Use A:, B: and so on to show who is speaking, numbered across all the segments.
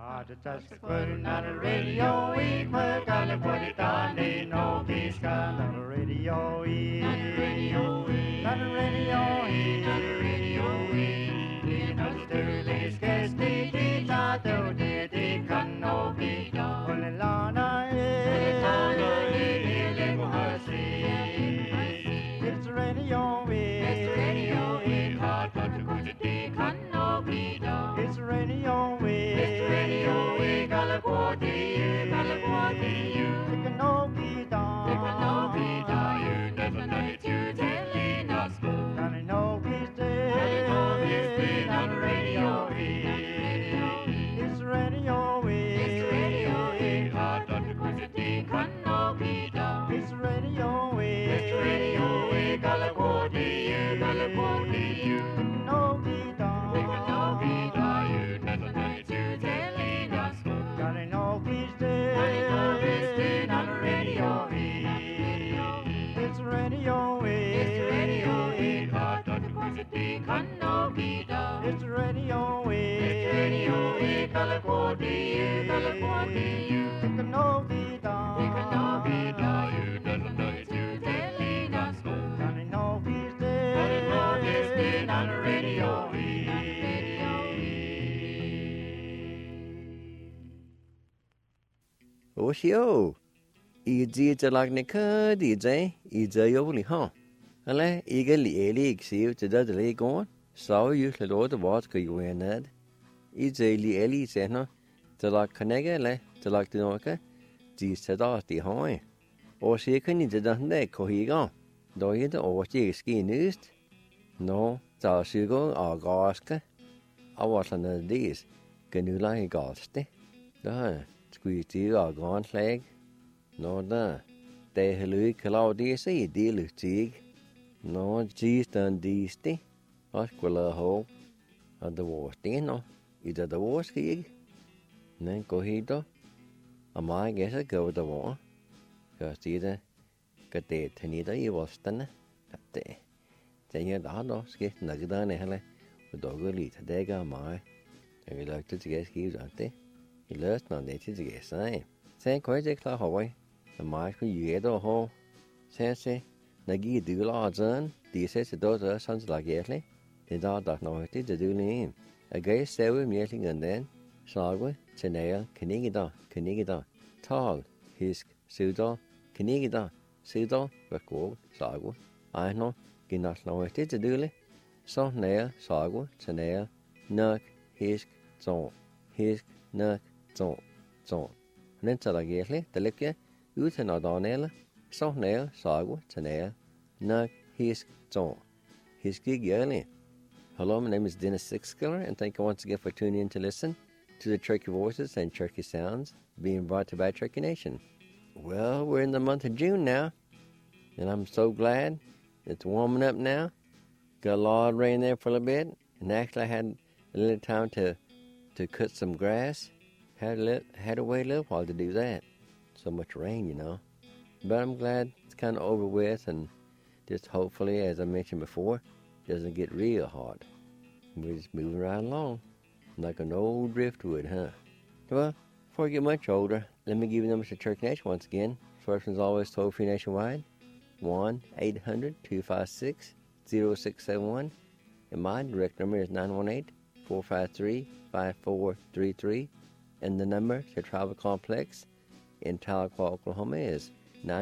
A: Put on the radio, we put on the put it on the no peace gun on the radio, not the radio, not the radio, not the radio, you know the dirty scarce the data do the can no be done. Put it on it's the radio, it's the radio, hard but to put it can no be done. It's the radio, it's the radio, California, you can no be done. It can no be done. You never know it. You telling us good. Can I know he's dead? Can I know he's dead on the radio? It's the radio, it's the radio, hard but to put it can no be done. It's the radio, it's the radio, California, you can no be done. It can no be done. You never know it. You telling us good. Can I know he's dead? Can I know he's dead on the radio? It's the radio, it's the radio, hard but to put it can no be done. It's the radio, it's the radio, California, you can no be done. It can no be done. You never know it. You telling us good. Can I know he's dead? Can I know he's dead on the radio?
B: Oshio, easy to like Nika, DJ, easy only, huh? Ale, eagerly, exceed to the lake on, so you the Lord of what could you wear that? Easily, Ellie said no, to like Canega, to like the Noka, these said off the high. Or she couldn't do that, Cohigo. Do you the or she ski news? No, so she go or gaska. I was on the days, can you like gaste? The squeeze you or gone flag? No, the they hello Claudia say deal jig. No, geez, done these thing. Osquilla hole at the war, no. Either the war ski. Then go hedo. A my guess I go with the war. Because either got the Tanita you was done at the. Then you're the hard ski, Nagadan, Helle, with doggy to dagger my. And you like to get skis, aren't they? You lost no native to get sign. Say quite a cloud away. The mark you get a hole. Say, Nagi do large on. The says the daughter sounds like Yetley. The daughter no it to do name. A gay sewer meeting and then. Sagwa, Chanel, Canigida, Tall, Hisk, Sudo, Canigida, Sudo, Record, Sagwa. I know, get not know it to do. So nail, Sagwa, Chanel, Nuck, Hisk, Zon, Hisk, Nuck, Zon. And then Salagately, the Lipia, Utan or Donella, so nail, Sagwa, Chanel, Nuck, Hisk, Zon. Hisk girly. Hello, my name is Dennis Sixskiller, and thank you once again for tuning in to listen to the Turkey Voices and Turkey Sounds being brought to you by Turkey Nation. Well, we're in the month of June now, and I'm so glad it's warming up now. Got a lot of rain there for a little bit, and actually I had a little time to cut some grass. Had to wait a little while to do that. So much rain, you know. But I'm glad it's kind of over with, and just hopefully, as I mentioned before, it doesn't get real hot. We're just moving right along. Like an old driftwood, huh? Well, before I get much older, let me give you numbers to Turkey Nation once again. First one's always toll-free nationwide, 1-800-256-0671. And my direct number is 918-453-5433. And the number to Travel Complex in Tahlequah, Oklahoma is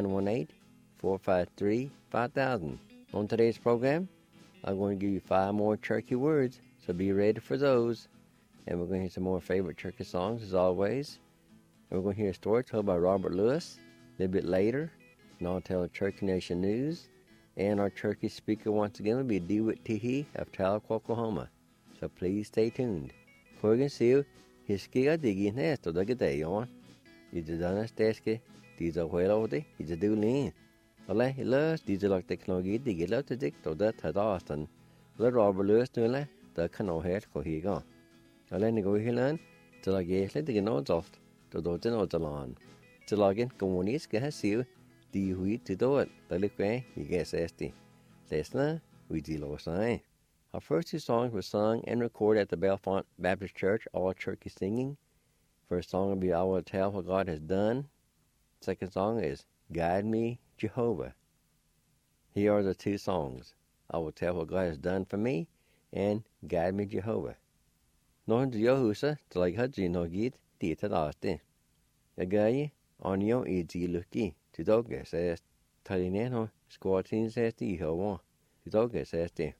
B: 918-453-5000. On today's program, I'm going to give you 5 more Turkey words, so be ready for those. And we're going to hear some more favorite Turkey songs, as always. And we're going to hear a story told by Robert Lewis a little bit later. And I'll tell the Turkey Nation news. And our Turkey speaker once again will be DeWitt Teehee of Tahlequah, Oklahoma. So please stay tuned. Before we can see you, hiski a digi nesto da gede on. Ije dana steske, these are well over ije do lean. Ole, ilus, these are like technology, digi love to dick to that had Austin. Let Robert Lewis do le, the cano head ko he go. Ole, go he learn, till I get let the notes off, to do the notes along. Till again, go on is get you, do you to do it, the look way, you guess SD. Listener, we deal with sign. Our first 2 songs were sung and recorded at the Belfont Baptist Church, all Turkey singing. First song will be I Will Tell What God Has Done. Second song is Guide Me, Jehovah. Here are the two songs. I will tell what God has done for me and Guide Me, Jehovah. Nå du gjør huset til jeg hadde noe gitt dit til det. Jeg gøy an jo I lukki til dere, så jeg tar ned og skår til seg I høyre. Til dere, så jeg det.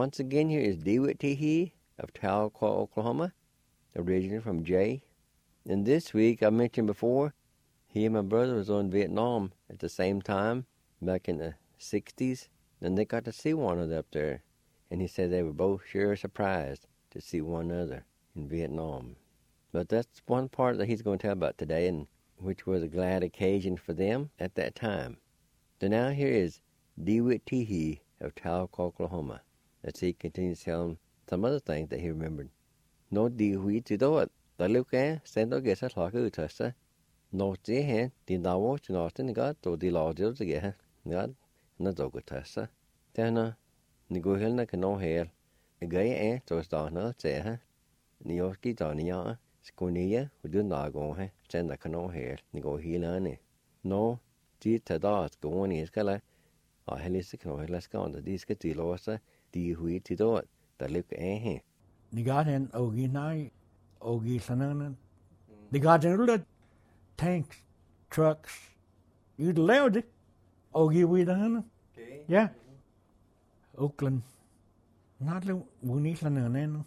B: once again, here is DeWitt Teehee of Tahlequah, Oklahoma, originally from Jay. And this week, I mentioned before, he and my brother was on Vietnam at the same time, back in the 60s, and they got to see one another up there. And he said they were both sure surprised to see one another in Vietnam. But that's one part that he's going to tell about today, and which was a glad occasion for them at that time. So now here is DeWitt Teehee of Tahlequah, Oklahoma, as he continues telling some other things that he remembered. No DeWitt to do it. The look at send to get a lock of Tussa. No see hand, the now to not in God to the larger to get God, not dog Tussa. Then, the go hill like no hair. A gay aunt to start not say her. Nioski Donia, Sconia, who do not go her, send like no hair, the go heel on it. No, G to dot go on his color. I had this no let's go on the disc at the losa, DeWitt to do it. The look at him.
C: The garden Ogie night, Ogie Sanan. The garden tanks, trucks. You'd allowed it. Ogie with a yeah. Oakland. Not the Winnie Sanan.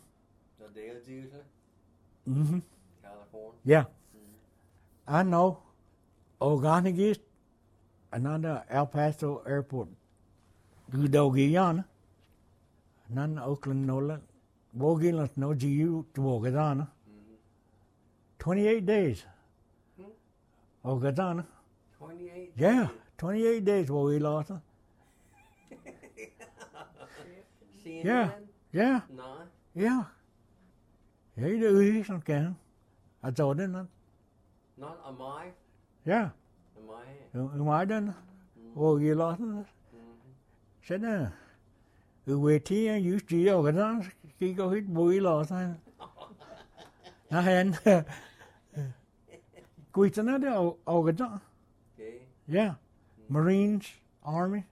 B: California.
C: Yeah. I know. Oganigis, another El Paso Airport. Good Ogie Yana. None Oakland Nola. Wogilas no GU to Ogadana. 28 days. Ogadana.
B: 28?
C: Yeah, 28 days Wogi lost. Yeah, yeah,
B: No.
C: yeah. Yeah, you do it something. I told him.
B: Not a my.
C: Yeah.
B: A my.
C: My done. Wogi lost. Said, we tea and used to Ogadana. Khi có hít bụi lò thôi. Nó hẹn. Quỳ cho nó đi ở cái đó. Yeah. Marines, Army.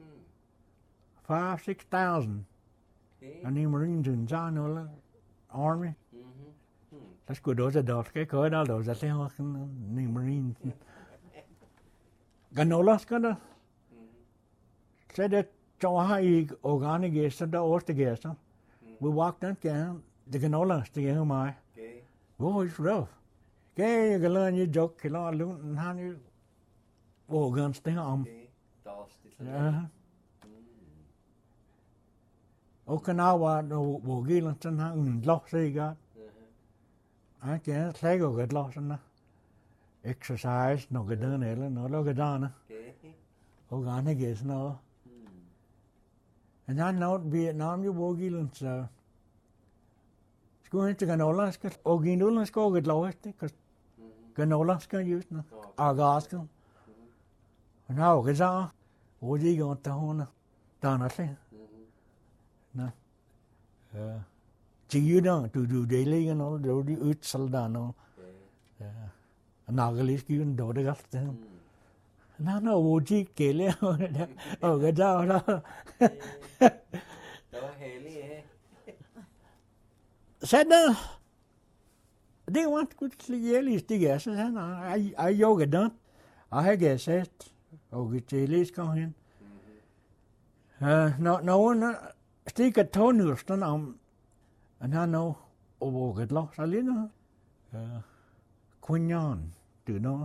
C: 5,000-6,000. Anh em Marines in China là Army. That's good. Those are cái khởi đó those are theo anh Marines. Ganola cái đó. Sẽ để cho hai organic gas đó orte gas đó. We walked in down the canola to get home. Oh, it's rough. Okay, you can learn your joke, you know, and how you guns stay on. Okinawa, no, Wogilan, and lost, they got. I can't say go get lost in exercise, no good done, no look at Donna. Organic is no. And I know Vietnam, you Wogilan, so. Going to Ganola, Oginula, go get lowest, because Ganola can use no. Argasco. Now, Gaza, what you going to hone? Donathy. No. You don't to do daily and all, do the Ut Saldano. Nagalis given Dodagas. No, would you kill it? Oh, Gaza. Said they want to yelly stiggers, and I yoga done. I guess it. Oh, get jellies going. No one stick a toenails, and I know, oh, get lost a little. Quignon, do you know?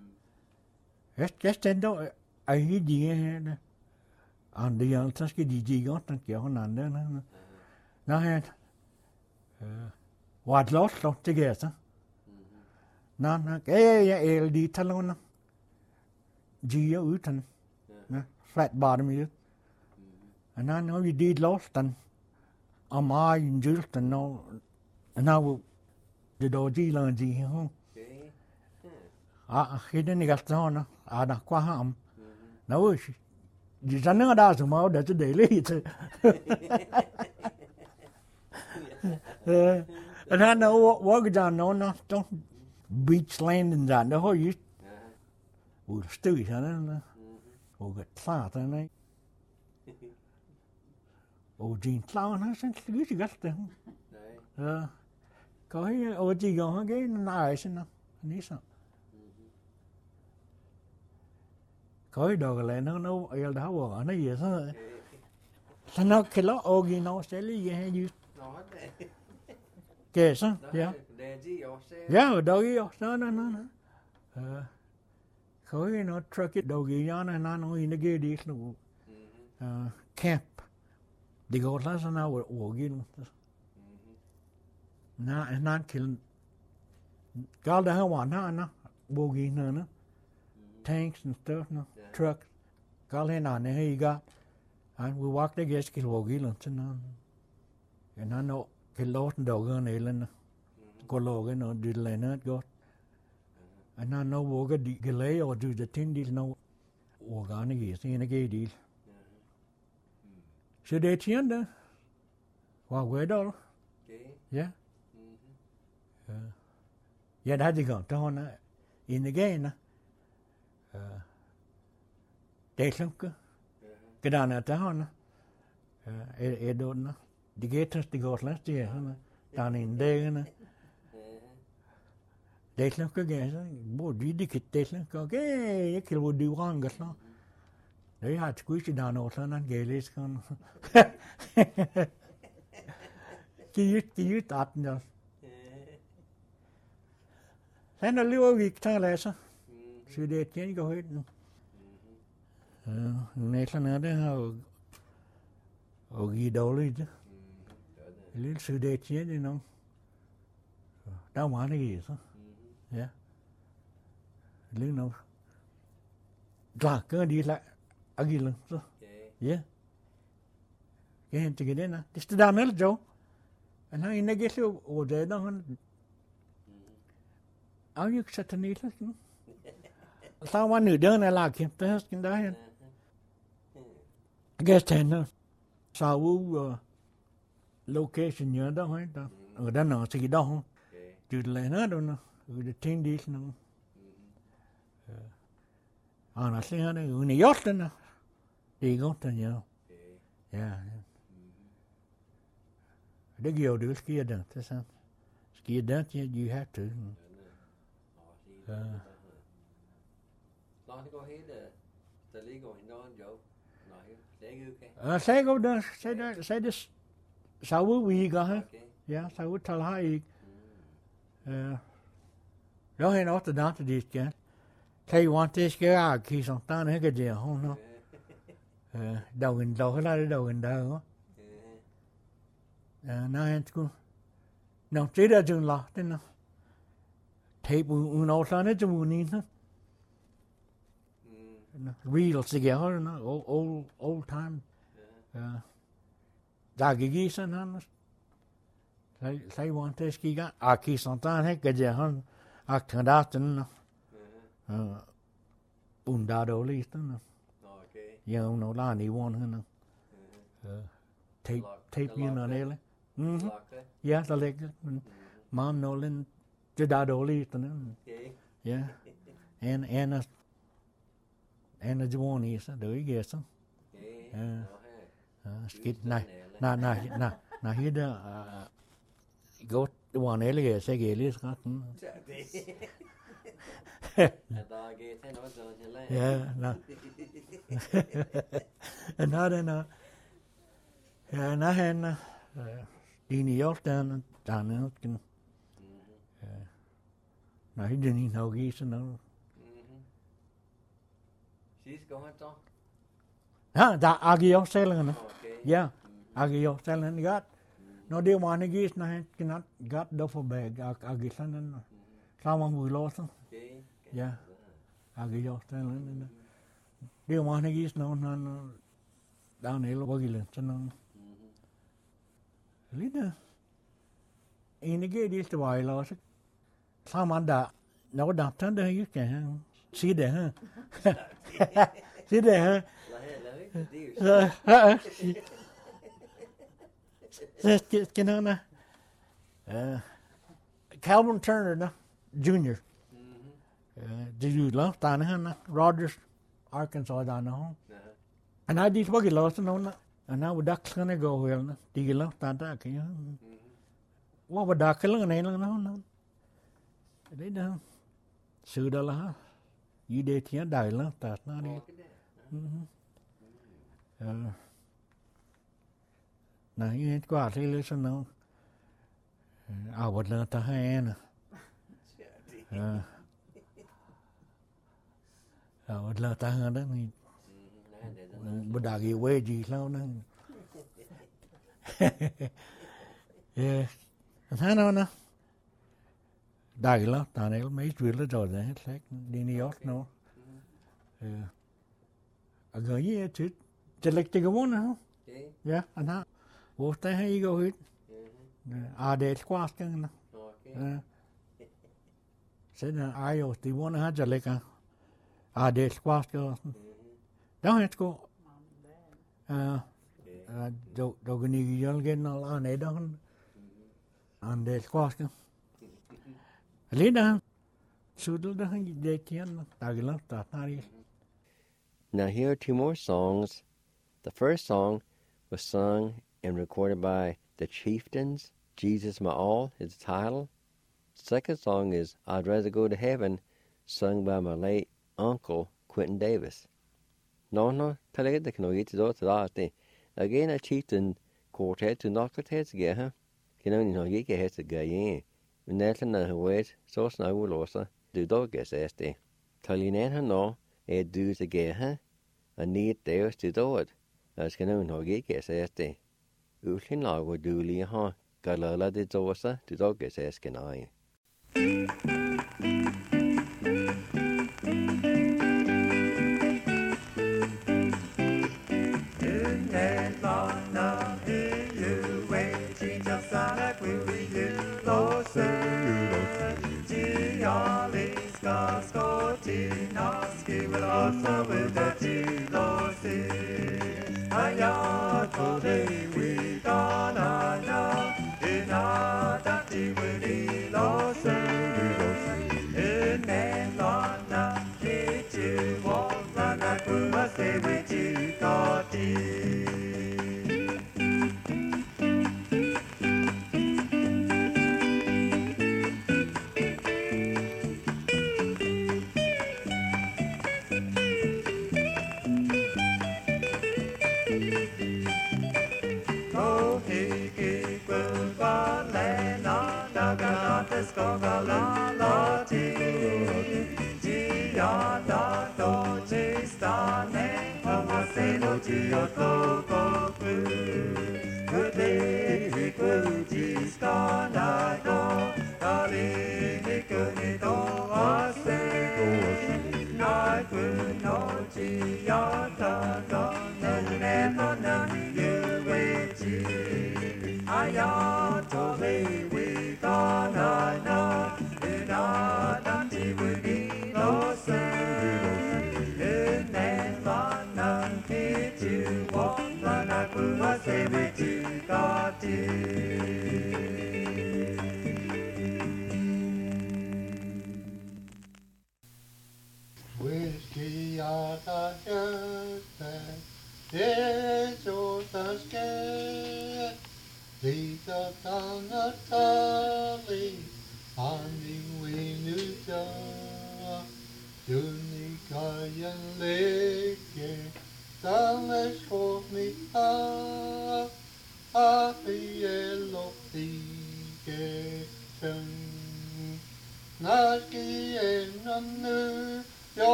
C: Just send out I hear the and the young Tusky DG got and go on under. Now, I had. What lost together? None, LD Talona. Geo Uton. Flat bottom you. And I know you did lost and am I in just and no. And now the dodgy lungy home. He didn't get on. I don't quite harm. No, you don't know that's a mouth that's a daily. And I know what down no don't beach landing down the whole you would stew it and or get flat and I oh Jean Clown has sent you got them có cái ô chi gò cái nai xin nó ní sao có cái đồ lại nó yêu đá vào nó gì sao Sa nó cái lo ogi nó sẽ lý cái gì
B: Nó đấy.
C: kể sao yeah
B: Để gì ở xe.
C: yeah dogi nó khối nó truck it dogi nó in the gate đi nó camp đi gọi là sao nào ogi nó kill gal da hawan nó bogi nó tanks and stuff no truck gal hen on he got and we walked against kill bogi luôn chứ nó and nó cái lốt đầu cái này lên có lô cái nó đi lên nó gót and nó vô cái đi cái lấy or do the thing đi nó vô cái này gì xin cái đi so để chiến đó vào quê đó yeah yeah đã đi gần cho nó in the game nè để xong cái đàn này cho nó đồ nó đi ghé tới đi gọi lát chứ hả đàn in đây nè để xong cái gì đó bố đi cái để xong cái vô đi hoang cái nó đấy hạt quý chỉ đàn nó nó ghé lên con cái tạt nhau thế nó lưu việc thằng này sao sự đề chiến có hết này sao nữa đấy họ ghi đầu lên chứ lấy sự đề chiến thì nó đau má cái gì sao yeah lấy nó ra cái đi lại agi luôn sao yeah cái hiện cái đấy nè cái đàn nó jo anh hay này cái số ở đây đó áo nhức sát thân ít lắm sao mà nửa đêm này là kiếm tới cái đó cái tên nó sao location nhớ đó hết đó ở đó nó chỉ đó không chứ lại nữa đâu nó ở the thing đi nó nó sẽ ở đây người yacht đó nó đi gót đó nhớ yeah để nhiều đứa ski đó thế sao ski đó chứ you have to
B: Nó có hết rồi, từ lý của nó dấu, nói để gửi cái.
C: Say go đó, say this, sao vui cả hả? Yeah, sao vui thằng hai, đó hay nói từ đó từ đi chứ, thấy want this cái khi xong ta nói cái gì không nó, đầu gần cái là đầu gần đầu á, nó hay cũng, nó chỉ là chừng lọ thế nào. Tape nó sao nó cho muốn nín real together nó old time ra cái gì sao nó thấy want this cái khi xong ta hết cái gì hơn thằng đó tên nó đa đồ lý đó nó giờ nó là đi want hơn nó tape như nó đây đấy yeah là cái mom nó lên chứ đa đồ lý đó nó yeah and the one is đợi ghê sao skit này na here go the one ấy ghê sẽ ghê lý sao yeah na nó đây nó nó hen đi New York dan nó cái na here đi nào ghê sao nó da agio selen yeah agio selen got no dia mana gis na kinat got duffel bag agisan na sama mu los yeah agio selen dia mana gis no down here bagil chân lida ini ge dis to wai los sama da no da tan da you can see there huh see there huh cái nó nè Calvin Turner đó Junior dù lắm ta nữa nè Rogers Arkansas đó nó anh ấy đi bao cái lối nó nè anh ấy đặt cái này go well nè đi lắm ta đã cái nó vào đặt cái này nó đấy đó sự đó là như để thiên đại lắm ta nó đi Now you ain't got to listen now. I would learn to hand. I would learn to hand them. But I get wages now. Yeah. And I know. Dagla, Daniel, mấy chuyện đó rồi đấy, đi New York nó. Gần như chứ, chỉ là cái món nào? Yeah, anh ha. Vô tay hay go hit. Để squash cái nó. Sẽ là ai ở thì món ha chỉ là cái. Để squash cái. Đó hết cô. Đâu cái này cái cái nó anh ấy đó. Anh để squash cái.
B: Now here are two more songs. The first song was sung and recorded by the Chieftains. Jesus My All is the title. The second song is I'd Rather Go to Heaven, sung by my late uncle Quentin Davis. No, talaga the kano yet to that. Again a chieftain quartet to knock it heads together. No get heads together. Nelson na huwet, so sna ulosa, du doges este. Talinen ha no, du te geha, a need deus to do it. As can no geges este. Ulin lago duli ha, galala de dosa, du doges eskenai.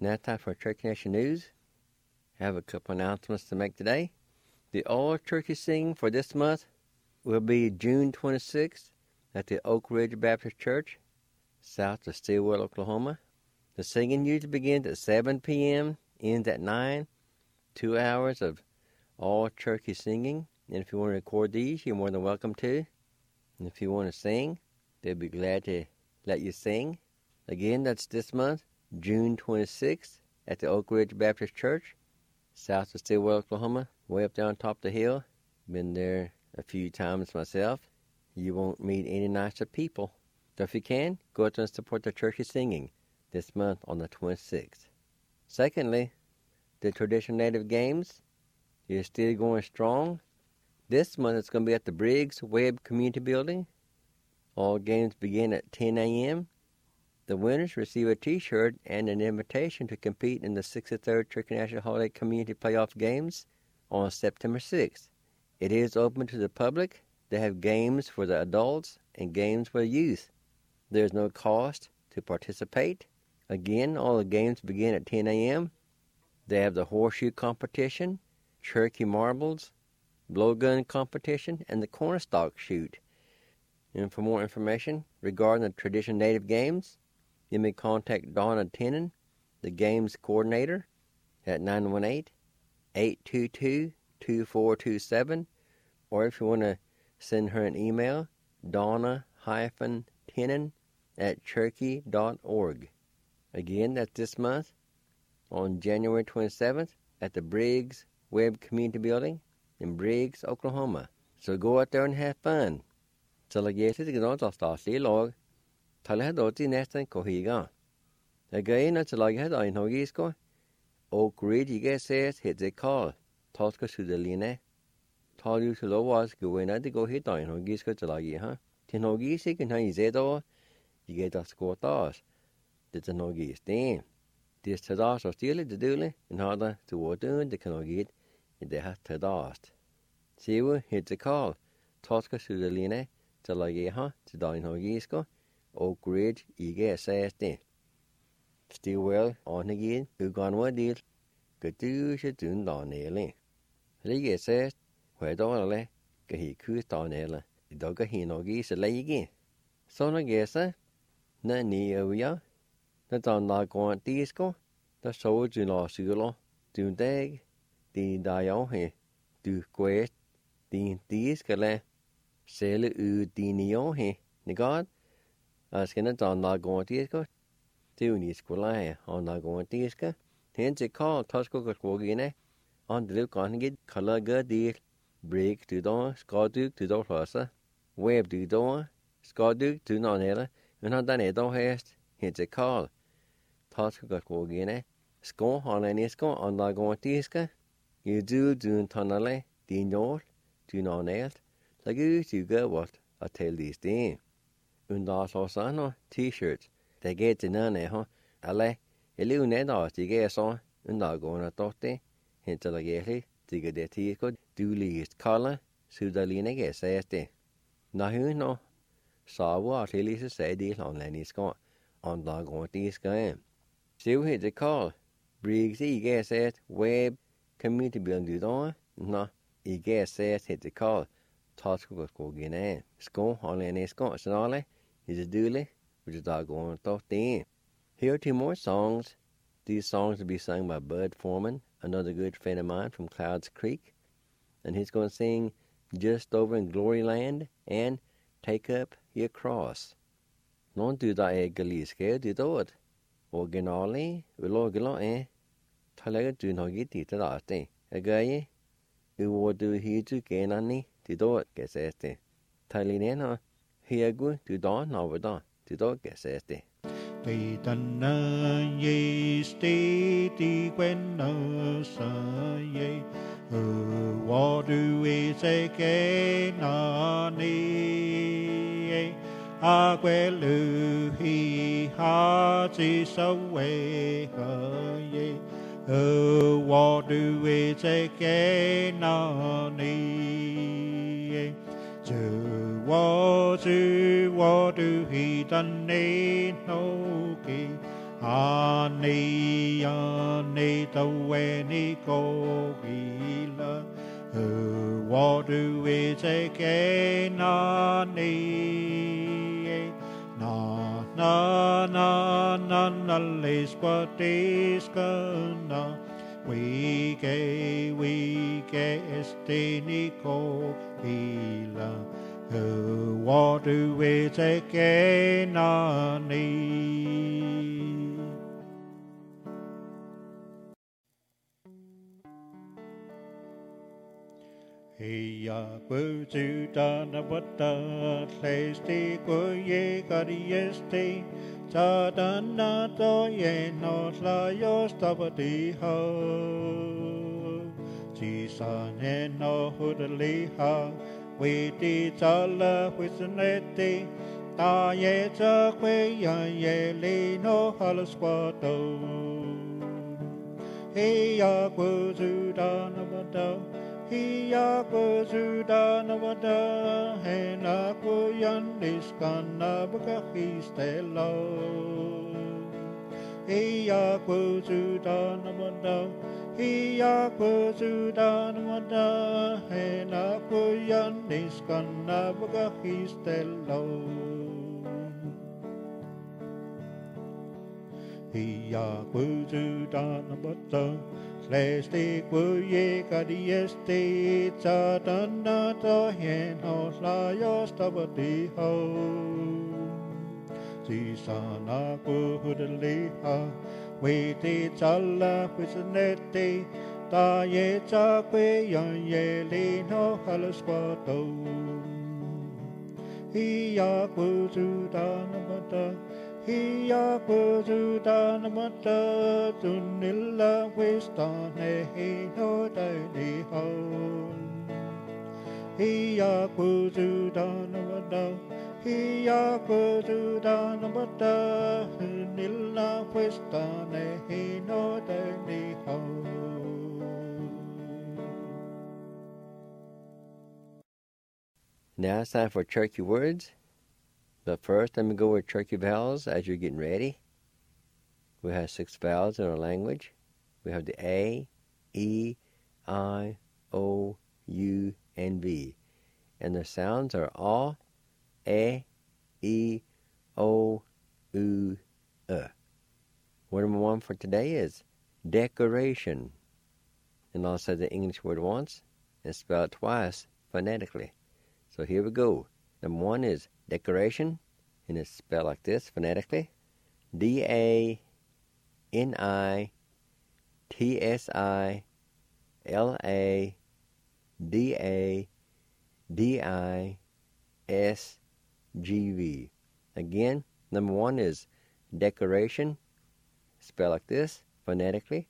B: Now time for Turkey Nation News. I have a couple announcements to make today. The All Turkey Sing for this month will be June 26th at the Oak Ridge Baptist Church, south of Stillwell, Oklahoma. The singing usually begins at 7 p.m., ends at 9, 2 hours of all turkey singing. And if you want to record these, you're more than welcome to. And if you want to sing, they'll be glad to let you sing. Again, that's this month, June 26th, at the Oak Ridge Baptist Church, south of Stillwell, Oklahoma, way up there on top of the hill. Been there a few times myself. You won't meet any nicer people. So if you can, go out there and support the turkey singing this month on the 26th. Secondly, the Traditional Native Games is still going strong. This month it's going to be at the Briggs Webb Community Building. All games begin at 10 a.m. The winners receive a T-shirt and an invitation to compete in the 63rd Turkey National Holiday Community Playoff Games on September 6th. It is open to the public. They have games for the adults and games for the youth. There is no cost to participate. Again, all the games begin at 10 a.m. They have the horseshoe competition, turkey marbles, blowgun competition, and the cornstalk shoot. And for more information regarding the Traditional Native Games, you may contact Donna Tennant, the Games Coordinator, at 918-822-2427, or if you want to send her an email, donna-tennant@cherokee.org. Again, that's this month on January 27th at the Briggs Webb Community Building in Briggs, Oklahoma. So go out there and have fun. Så lägger sig till något statligt lag. Talar då till nästan kohiga. Jag går in och lägger det in hogisko. Oak Ridge IGSS hit the call. Taska sudeline. Tar du till lovas gå in att gå hit in hogisko till lägger ha. Till hogisi kan han ge då. Jag det skottas. Det är hogis det. Det är så så stille det dule. En hade till åtun det kan hogit. Det har tadast. Siu hit the call. Taska sudeline. Til lægge ha til dagen hogisko. Oak Ridge IGSS det. Stillwell onagin uganwa deal. Gadu shitun danele. IGSS wedole gahi ku danele. Idoga hinogis legi. Sona gesa na ni uya. Na dan la gon disko. Da so ju la sulo. Dun dag. Din dayo he. Du quest. Din diskale. Sælge dine år her, ikke? Og skal ikke tage noget gård disker. Det er jo ikke skulle have, og noget gård disker. Hen til kald, tager godt gå ind. Og det vil gerne get kalder godt del. Break du da, skaddyk du da fløse. Web du da, skaddyk du nå nede. Men han der nede hest, hen til kald. Tager godt gå ind. Skå han en isko, og noget gård disker. Du en tonnale, din år, du nå nede. Like you go what I tell these things. Undasåsano T-shirts. Det get til nærne ha. Alle elev nedast de get så undagående dotte. Hente der gæli. Det det tiko du ligest kalde. Sudaline get says det. Når hun no sawa til lige så det online skal undagående det skal. Still hit the call. Briggs get says web community building der. Nå, I get says hit the call. Tasko godt gå gene. Sko holene sko snale. Is a dule, which is doggone thought then. Here are 2 more songs. These songs will be sung by Bud Foreman, another good friend of mine from Clouds Creek. And he's going to sing Just Over in Glory Land and Take Up Your Cross. Non du da galiske du dot. Originally, ulogelo Talega du no get it date. A guy, you do he to gain any. Du dot gets este. Talinena. Hiagu du da navada. Du dot gets este.
C: Ti tanna ye sti ti quenna sa ye. What do we say na ni? A quelu hi ha ti so we ye. What do we say na ni? What do he done no ki
A: Ani ani taweni kogila Wadu is a kenani Na na na na na lisquatiskana We ke estini kogila Wadu is a kenani Heya kuju dana bata Lesti kuye karieste Sadana to ye no slayos tabati ho Jisane no hudaliha Witi tala wisanete Ta ye ta kwe ya ye li no halasquato Heya kuju dana bata Hiya kuzudana wada hena kuyaniskana bakahistelo Hiya kuzudana wada Hiya kuzudana wada hena kuyaniskana bakahistelo Hiya kuzudana wada Lesti kuye kadieste Sadana tohen hoslayos tabati ho Sisana kuhudaliha Witi tala pisanete Ta ye takwe yan ye lino halasquato Hiya kuzudana mata Hiya kuzudana mata Tunilla wistane hino daini hon Hiya kuzudana mata Hiya kuzudana mata Tunilla wistane hino daini hon
B: Now it's time for Cherokee words. But first, let me go with Cherokee vowels as you're getting ready. We have 6 vowels in our language. We have the A, E, I, O, U, and V. And the sounds are A, E, O, U, Word number 1 for today is decoration. And I'll say the English word once and spell it twice phonetically. So here we go. Number 1 is decoration, and it's spelled like this phonetically. DANITSILADADISGV. Again, number 1 is decoration, spelled like this phonetically.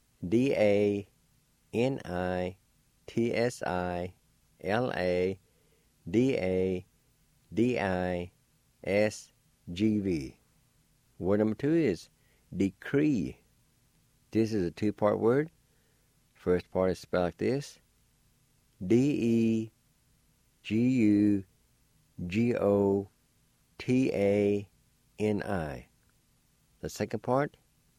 B: DANITSILADADISGV. Word number 2 is decree. This is a 2-part word. First part is spelled like this. DEGUGOTANI. The second part,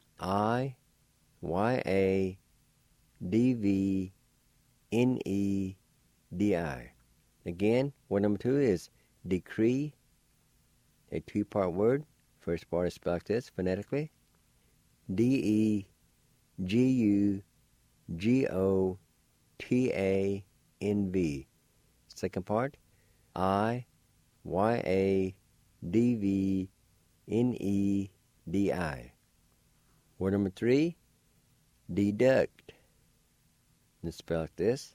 B: IYADVNEDI. Again, word number 2 is decree, a 2-part word. First part is spelled like this phonetically. DEGUGOTANV. Second part, IYADVNEDI. Word number 3, deduct. It's spelled like this.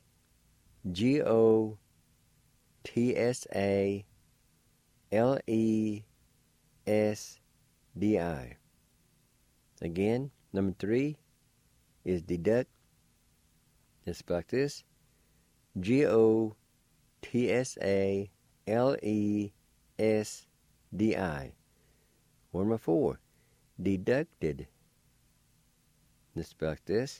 B: GOTSALESDI. Again, number 3 is deduct. It's spelled like this. GOTSALESDI. Word number 4, deducted. It's spelled like this.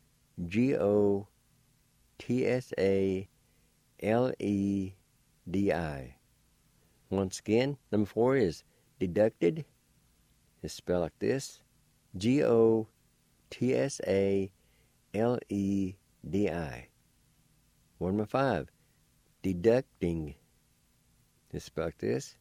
B: GOTSALEDI. Once again, number 4 is deducted. It's spelled like this. G-O-T-S-A-L-E-D-I. Word number 5, deducting. Let's spell this.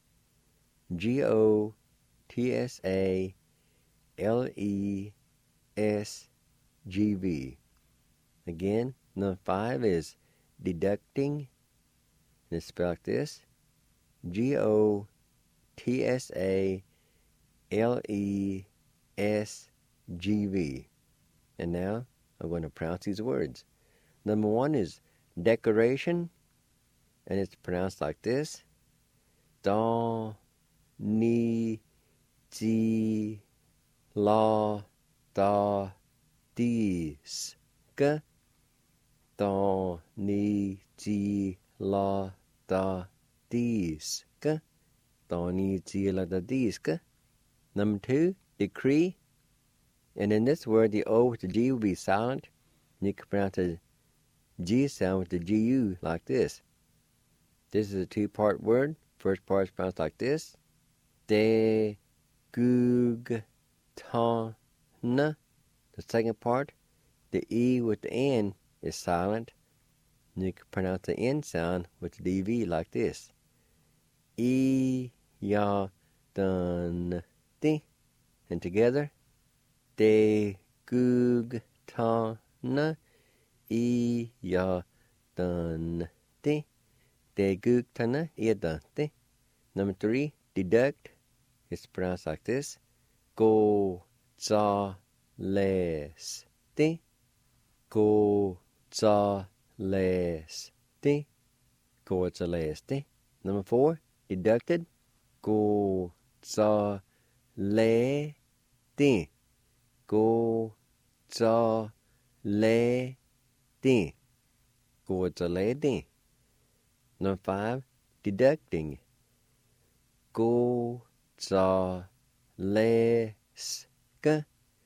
B: G-O-T-S-A-L-E-S-G-V. Again, number 5 is deducting. Let's spell this. G-O-T-S-A-L-E-S-G-V. And now I'm going to pronounce these words. Number 1 is decoration, and it's pronounced like this. Da, ni, ji, la, da, dis, ga. Da, ni, ji, la, da, dis, ga. Da, ni, ji, la, da, dis, ga. Number 2, decree. And in this word, the O with the G will be silent. And you can pronounce the G sound with the G-U like this. This is a 2-part word. First part is pronounced like this. De, gug, ta, na. The second part, the E with the N is silent. And you can pronounce the N sound with the DV like this. E, ya, dun, di. And together, de, gug, ta, na. E, ya, dun, di. De, gug, ta, na. E, ya, dun, di. Number 3, deduct. It's pronounced like this. Go, za, les, di. Go, za, les, di. Go, za, les, di. Number 4, deducted. Go, za, le, di. Go, za, le, di. Go, za, le, di. Number 5, deducting. Go, za, les, ga.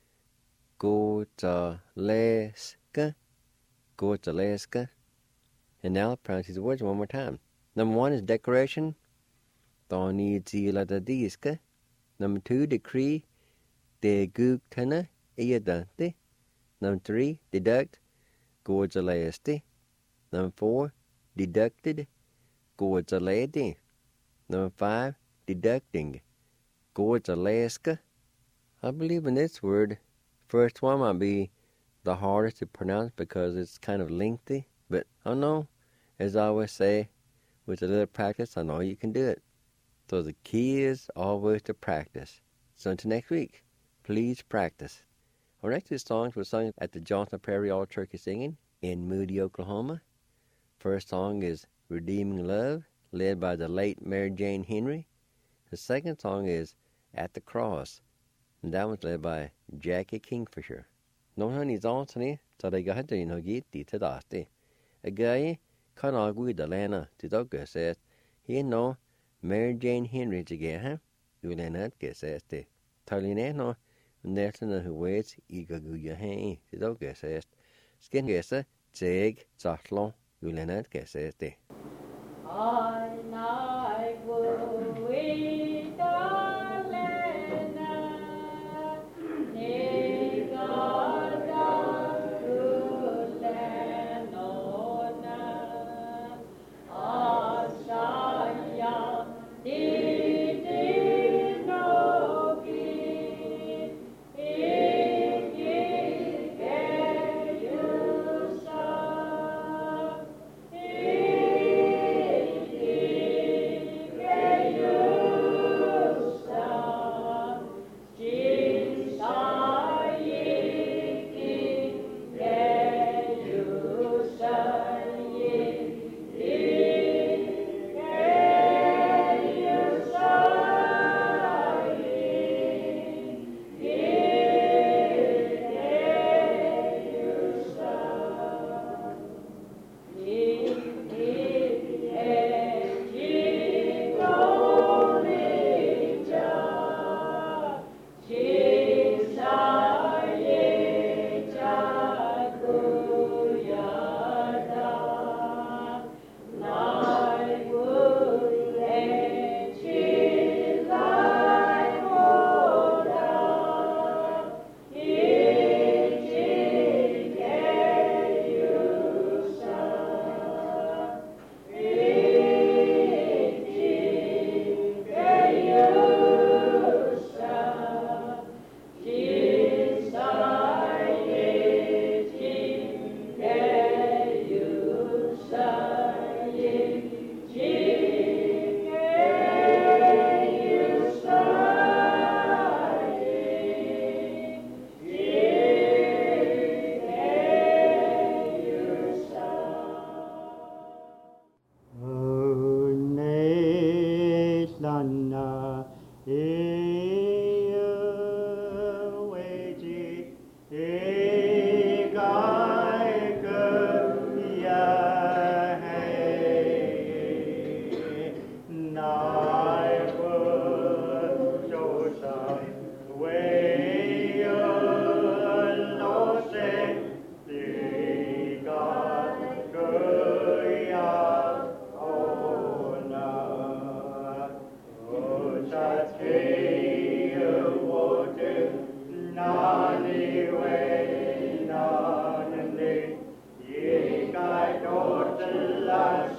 B: Go, za, les, ga. Go, za, les, ga. And now I'll pronounce these words one more time. Number 1 is decoration. Da, ni, ji, la, da, dis, ga. Number 2, decree. De, gug, ta, na. E, ya, da, di. Number 3, deduct. Go, za, les, di. Number 4, deducted. Go, za, le, di. Number 5, deducting. Go, za, les, ga. I believe in this word, first one might be the hardest to pronounce because it's kind of lengthy. But I know, as I always say, with a little practice, I know you can do it. So the key is always to practice. So until next week, please practice. Our next 2 songs were sung at the Johnson Prairie All Turkey Singing in Moody, Oklahoma. First song is Redeeming Love, led by the late Mary Jane Henry. The second song is At the Cross, and that was led by Jackie Kingfisher. No honey's alternate, so they got to know get the tadaste. A guy can't argue the Lana to Dogger says, he know Mary Jane Henry to get him. You will not get says the Talinano, Nelson who waits, eager go your hand to Dogger says, Skin guesser, Zeg, Zatlon, you will not get says the.
A: You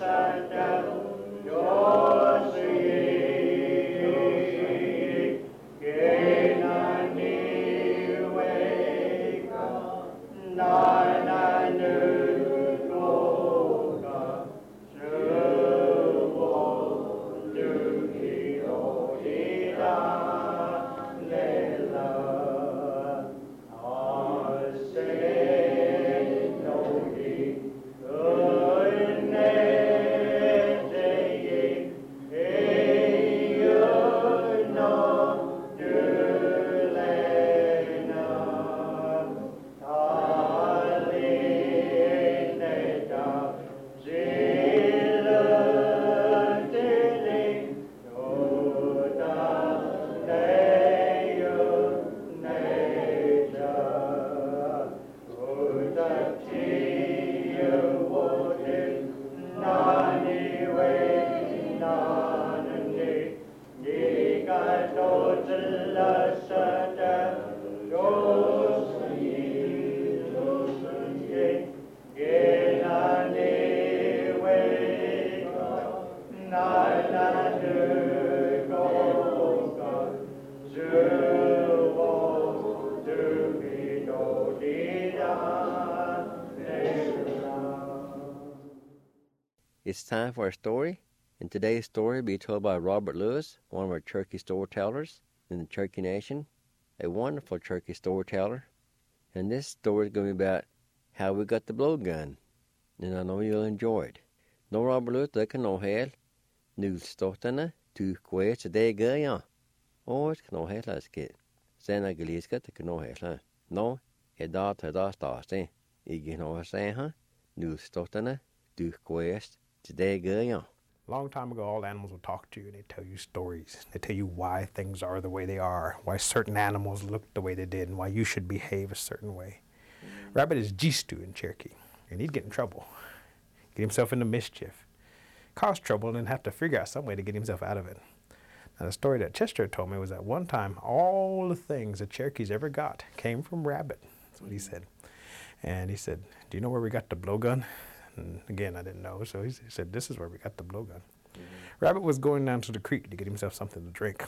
B: It's time for a story, and today's story will be told by Robert Lewis, one of our Cherokee storytellers in the Cherokee Nation, a wonderful Cherokee storyteller. And this story is going to be about how we got the blowgun, and I know you'll enjoy it. No Robert Lewis, det kan nå helt nulståttende tu quest det gør ja. Og det kan nå helt lasket. Sen er geliska det kan nå helt. Nå er da til da starte. Ikke nå se ha nulståttende tu quest det gør ja.
D: Long time ago, all animals will talk to you and they tell you stories. They tell you why things are the way they are, why certain animals look the way they did, and why you should behave a certain way. Rabbit is Jistu in Cherokee, and he'd get in trouble, get himself into mischief, cause trouble, and then have to figure out some way to get himself out of it. Now, the story that Chester told me was that one time, all the things the Cherokees ever got came from Rabbit. That's what he said. And he said, do you know where we got the blowgun? And again, I didn't know, so he said, this is where we got the blowgun. Rabbit was going down to the creek to get himself something to drink.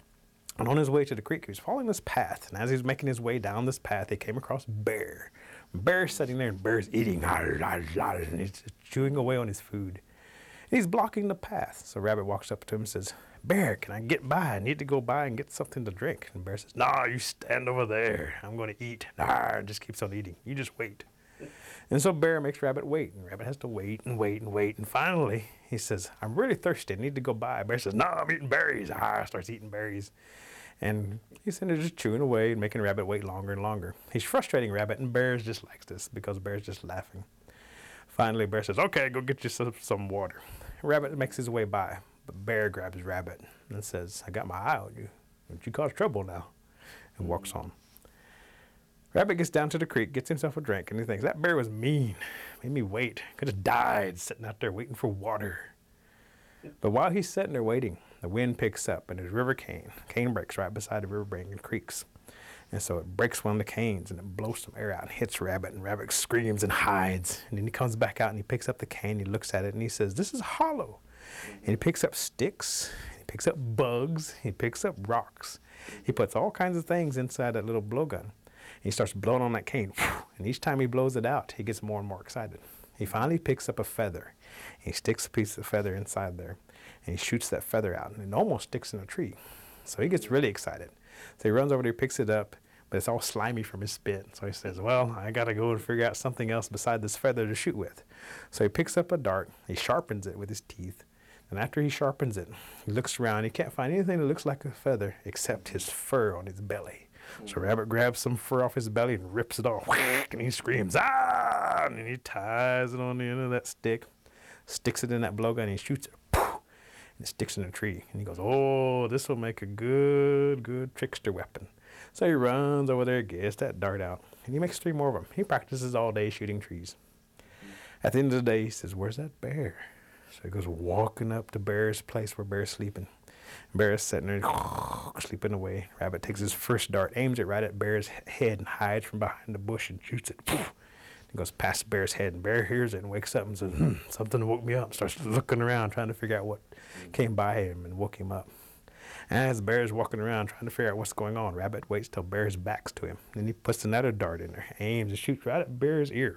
D: And on his way to the creek, he was following this path. And as he was making his way down this path, he came across Bear. Bear's sitting there, and Bear's eating, and he's chewing away on his food. And he's blocking the path. So Rabbit walks up to him and says, Bear, can I get by? I need to go by and get something to drink. And Bear says, nah, you stand over there. I'm going to eat. Nah, just keeps on eating. You just wait. And so Bear makes Rabbit wait, and Rabbit has to wait and wait and wait. And finally, he says, I'm really thirsty. I need to go by. Bear says, no, I'm eating berries. Starts eating berries. And he's sitting there just chewing away and making Rabbit wait longer and longer. He's frustrating Rabbit, and Bear just likes this because Bear's just laughing. Finally, Bear says, okay, go get you some water. Rabbit makes his way by, but Bear grabs Rabbit and says, I got my eye on you. Don't you cause trouble now? And walks on. Rabbit gets down to the creek, gets himself a drink, and he thinks, that bear was mean. Made me wait. Could have died sitting out there waiting for water. But while he's sitting there waiting, the wind picks up, and there's river cane. Cane breaks right beside the river bank and creeks. And so it breaks one of the canes, and it blows some air out and hits Rabbit, and Rabbit screams and hides. And then he comes back out, and he picks up the cane, he looks at it, and he says, this is hollow. And he picks up sticks, he picks up bugs, he picks up rocks. He puts all kinds of things inside that little blowgun. He starts blowing on that cane, and each time he blows it out, he gets more and more excited. He finally picks up a feather. He sticks a piece of feather inside there, and he shoots that feather out, and it almost sticks in a tree. So he gets really excited. So he runs over there, picks it up, but it's all slimy from his spit. So he says, well, I got to go and figure out something else beside this feather to shoot with. So he picks up a dart, he sharpens it with his teeth, and after he sharpens it, he looks around. He can't find anything that looks like a feather except his fur on his belly. So Rabbit grabs some fur off his belly and rips it off, and he screams, ah! And he ties it on the end of that stick, sticks it in that blowgun, and he shoots it, and it sticks in a tree. And he goes, oh, this will make a good trickster weapon. So he runs over there, gets that dart out, and he makes 3 more of them. He practices all day shooting trees. At the end of the day, he says, where's that bear? So he goes walking up to Bear's place where Bear's sleeping. Bear is sitting there sleeping away. Rabbit takes his first dart, aims it right at Bear's head, and hides from behind the bush and shoots it. He goes past Bear's head, and Bear hears it and wakes up and says, something woke me up. Starts looking around, trying to figure out what came by him and woke him up. As Bear's walking around trying to figure out what's going on, Rabbit waits till Bear's back's to him. Then he puts another dart in there, aims and shoots right at Bear's ear.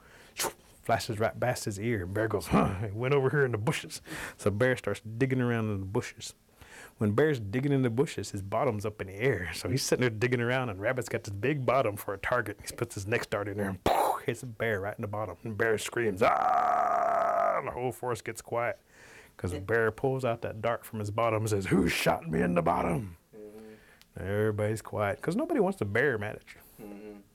D: Flashes right past his ear. Bear goes, it went over here in the bushes. So Bear starts digging around in the bushes. When Bear's digging in the bushes, his bottom's up in the air. So he's sitting there digging around, and Rabbit's got this big bottom for a target. He puts his next dart in there and hits Bear right in the bottom. And Bear screams, ah! And the whole forest gets quiet. Because Bear pulls out that dart from his bottom and says, who shot me in the bottom? Everybody's quiet, because nobody wants to Bear mad at you.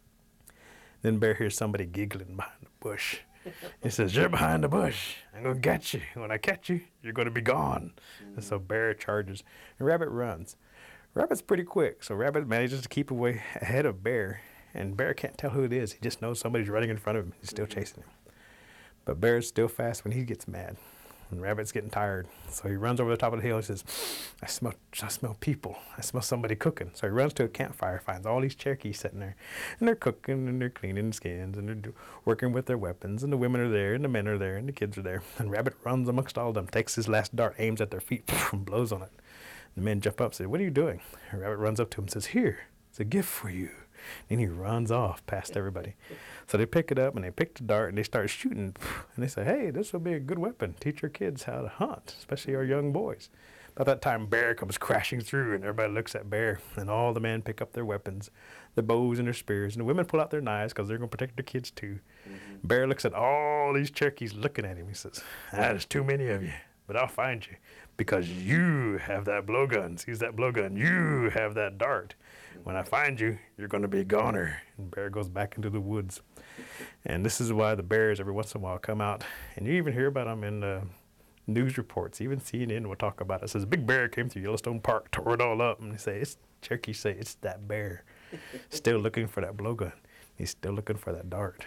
D: Then Bear hears somebody giggling behind the bush. He says, you're behind the bush. I'm going to get you. When I catch you, you're going to be gone. And so Bear charges, and Rabbit runs. Rabbit's pretty quick, so Rabbit manages to keep away ahead of Bear, and Bear can't tell who it is. He just knows somebody's running in front of him. He's still chasing him. But Bear's still fast when he gets mad. And Rabbit's getting tired, so he runs over the top of the hill. He says, I smell people. I smell somebody cooking. So he runs to a campfire, finds all these Cherokees sitting there, and they're cooking, and they're cleaning skins, and they're working with their weapons, and the women are there, and the men are there, and the kids are there. And Rabbit runs amongst all of them, takes his last dart, aims at their feet, and blows on it. The men jump up and say, what are you doing? And Rabbit runs up to him and says, here, it's a gift for you. And he runs off past everybody. So they pick it up, and they pick the dart, and they start shooting. And they say, hey, this will be a good weapon. Teach our kids how to hunt, especially our young boys. About that time, Bear comes crashing through, and everybody looks at Bear. And all the men pick up their weapons, their bows and their spears. And the women pull out their knives because they're going to protect their kids, too. Bear looks at all these Cherokees looking at him. He says, there's too many of you, but I'll find you because you have that blowgun. Seize that blowgun. You have that dart. When I find you, you're going to be a goner. And Bear goes back into the woods. And this is why the bears every once in a while come out. And you even hear about them in news reports. Even CNN will talk about it. It says, big bear came through Yellowstone Park, tore it all up. And they say, Cherokees say, it's that bear. Still looking for that blowgun. He's still looking for that dart.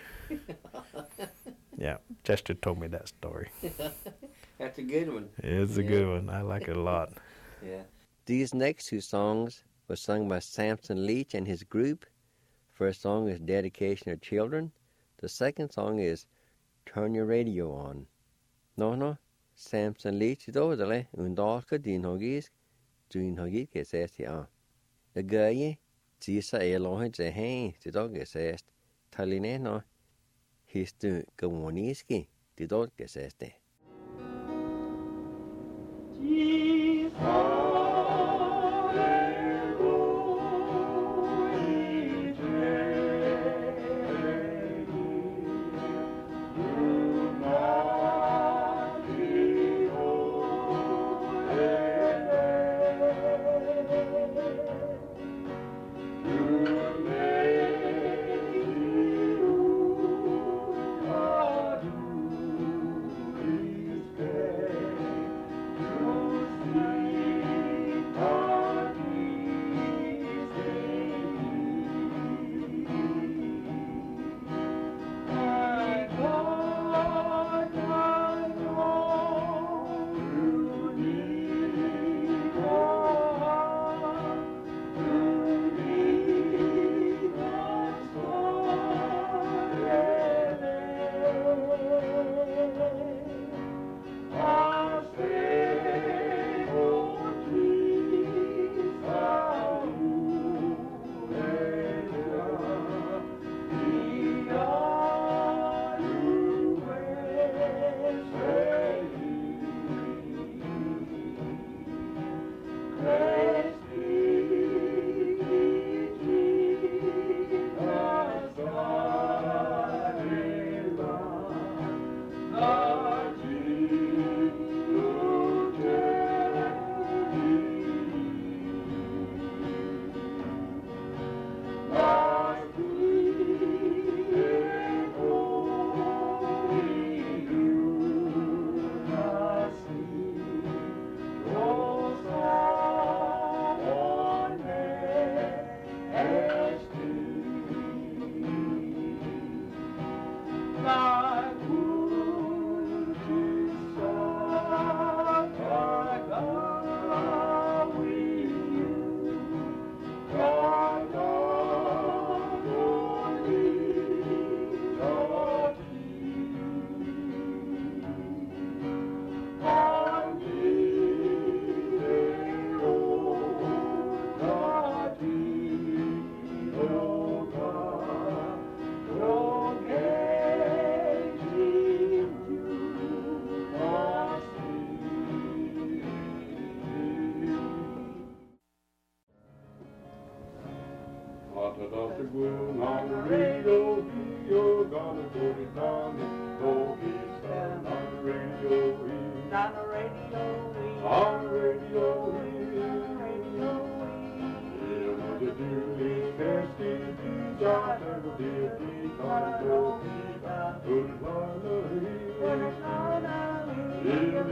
D: Yeah, Chester told me that story.
B: That's a good one.
D: It's a good one. I like it a lot.
B: Yeah. These next two songs were sung by Samson Leach and his group. First song is Dedication to Children. The second song is Turn Your Radio On. No, Samson Leach dodale undalka dinhogisk dinhogik kesestia. The guy tisa elohe jehe tidog kesest. Talineno histu gawoniski tidog keseste.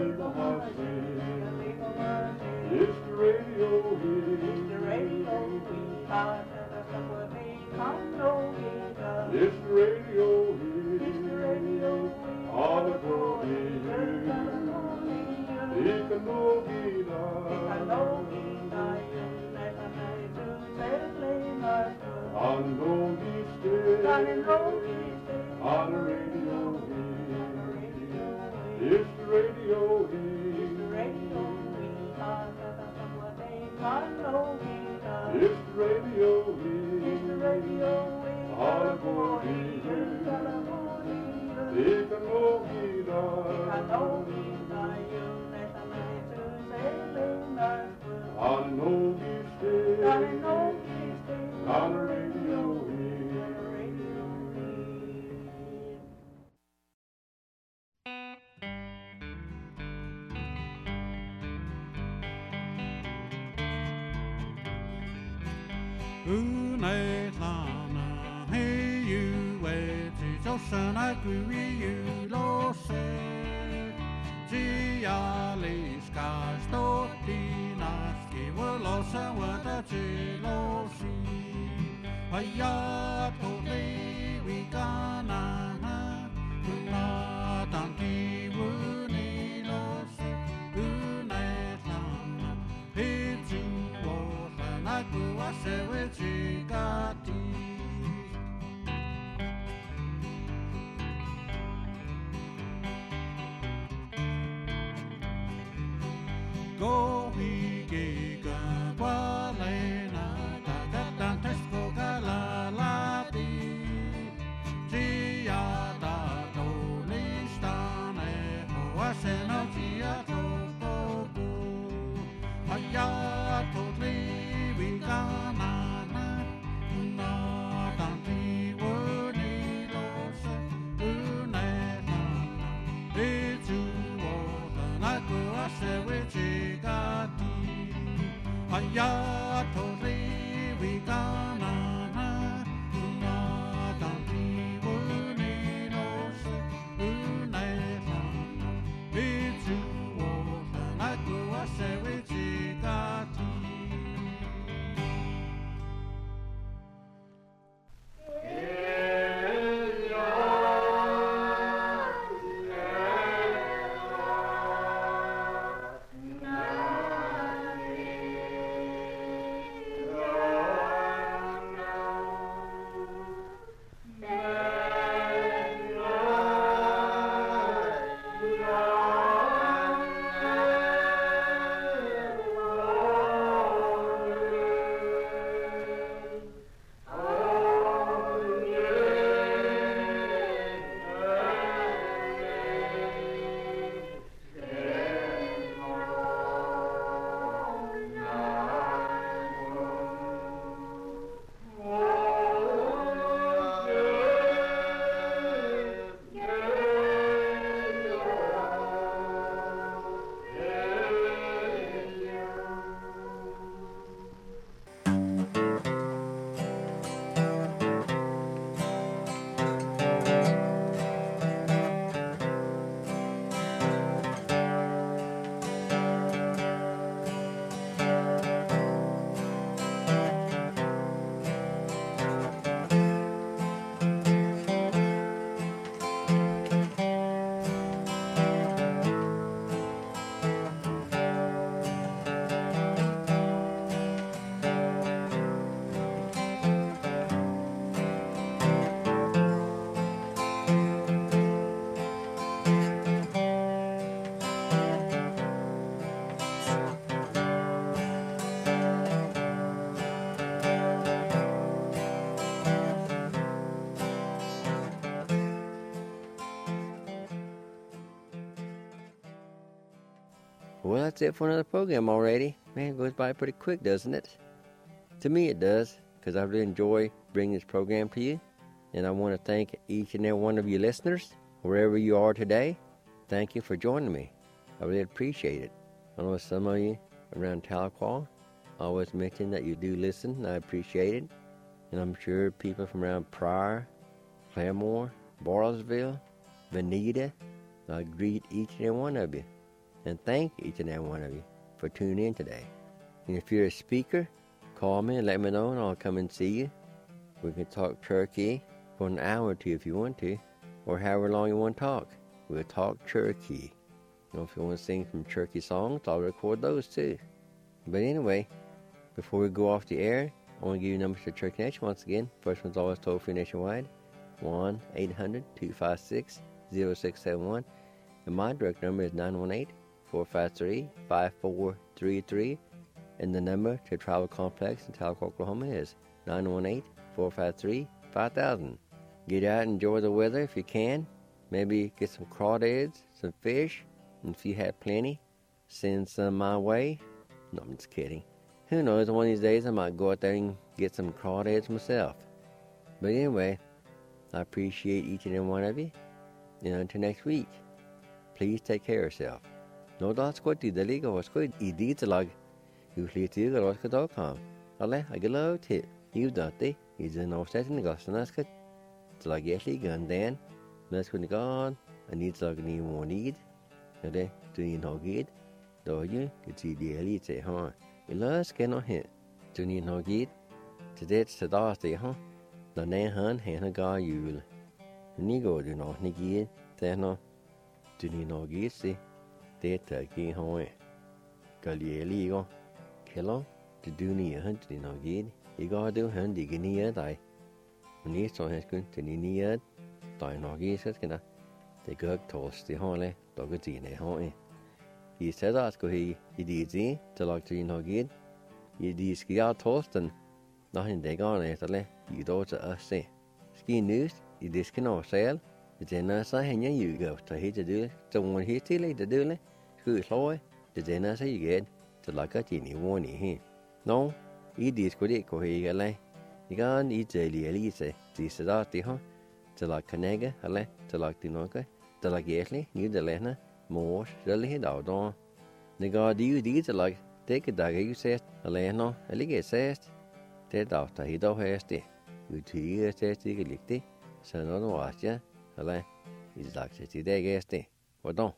A: leave on my seat. It's the radio hit. It's the radio hit. It's the radio hit. It's the radio hit. All the glory. On the radio hit. It's the radio hit. It's the radio hit. It's the radio hit. It's the radio hit. All the glory. On no mistake. On the radio hit.
E: Này làm hay you về chỉ cho sơn ai quý you lo se chỉ ya li ska sto ti na ski wo lo se wo ta chỉ lo si hay ya to li vi ka na na tan ki wo ni lo se này làm hay chỉ wo sơn ai quý se we chỉ ka ti go hi ke ka qua le na ta ka tan tesco ka la ti chỉ ya ta to li sta ne ho a se na chỉ a to ko ku ha ya to li vi ka na na tan ti wo ni lo se ne na e tu wo na ko a se we chi ya to li vi ka na na tan ti wo ni lo se ne na e tu wo na ko a se we chi ka ti
B: Well, that's it for another program already. Man, it goes by pretty quick, doesn't it? To me, it does, because I really enjoy bringing this program to you. And I want to thank each and every one of you listeners, wherever you are today. Thank you for joining me. I really appreciate it. I know some of you around Tahlequah always mention that you do listen, and I appreciate it. And I'm sure people from around Pryor, Claremore, Bartlesville, Veneta, I greet each and every one of you. And thank each and every one of you for tuning in today. And if you're a speaker, call me and let me know, and I'll come and see you. We can talk Cherokee for an hour or two if you want to, or however long you want to talk. We'll talk Cherokee. And if you want to sing some Cherokee songs, I'll record those too. But anyway, before we go off the air, I want to give you numbers to Cherokee Nation once again. First one's always toll-free nationwide, 1-800-256-0671. And my direct number is 918-453-5433. And the number to Travel Complex in Tahlequah, Oklahoma is 918-453-5000. Get out and enjoy the weather if you can. Maybe get some crawdads, some fish. And if you have plenty, send some my way. No, I'm just kidding. Who knows, one of these days I might go out there and get some crawdads myself. But anyway, I appreciate each and every one of you. And until next week, please take care of yourself. No da squat the legal was good. Eat the log. You fleet you go to com. Alle, I get low tip. You don't they? He's an offset in the Goston Ascot. It's like Yesly gun then. Let's go to God. I need to any more need. And then, do you know good? Do you? Could see the elite say, huh? You love cannot hit. Do you know good? Today's the Thursday, huh? The name hun, Hannah Gar Yule. And you go to know Nicky, then no. Do you know good? See? They take you home. Gully go. Hello, to do near hunt in our gate. You gotta do hunt the guinea die. When you saw his good to near die no geese, can I? The gug toast the holly, dog a teen a honey. He said, I'll go he did see, to like to no gate. You did ski out toast and nothing they gone after you don't to us say. Ski news, you discan or sail. It's in us, I hang you go to hit to do it. So when he's too late to do it, who's low, the dinner say you get. To like a teeny warning here. No, he did good it go here, lay. You can't eat jelly, Elise. This is out the huh? To like Canega, ale, to like the Noka, to like Yesley, New the Lena, more, really hit out on. The god you did like, take a dagger, you said, Aleno, Alligator says, Ted after he don't have it. You 2 years says, you licked it, so no, was ya, ale, he's like 60 days, what don't.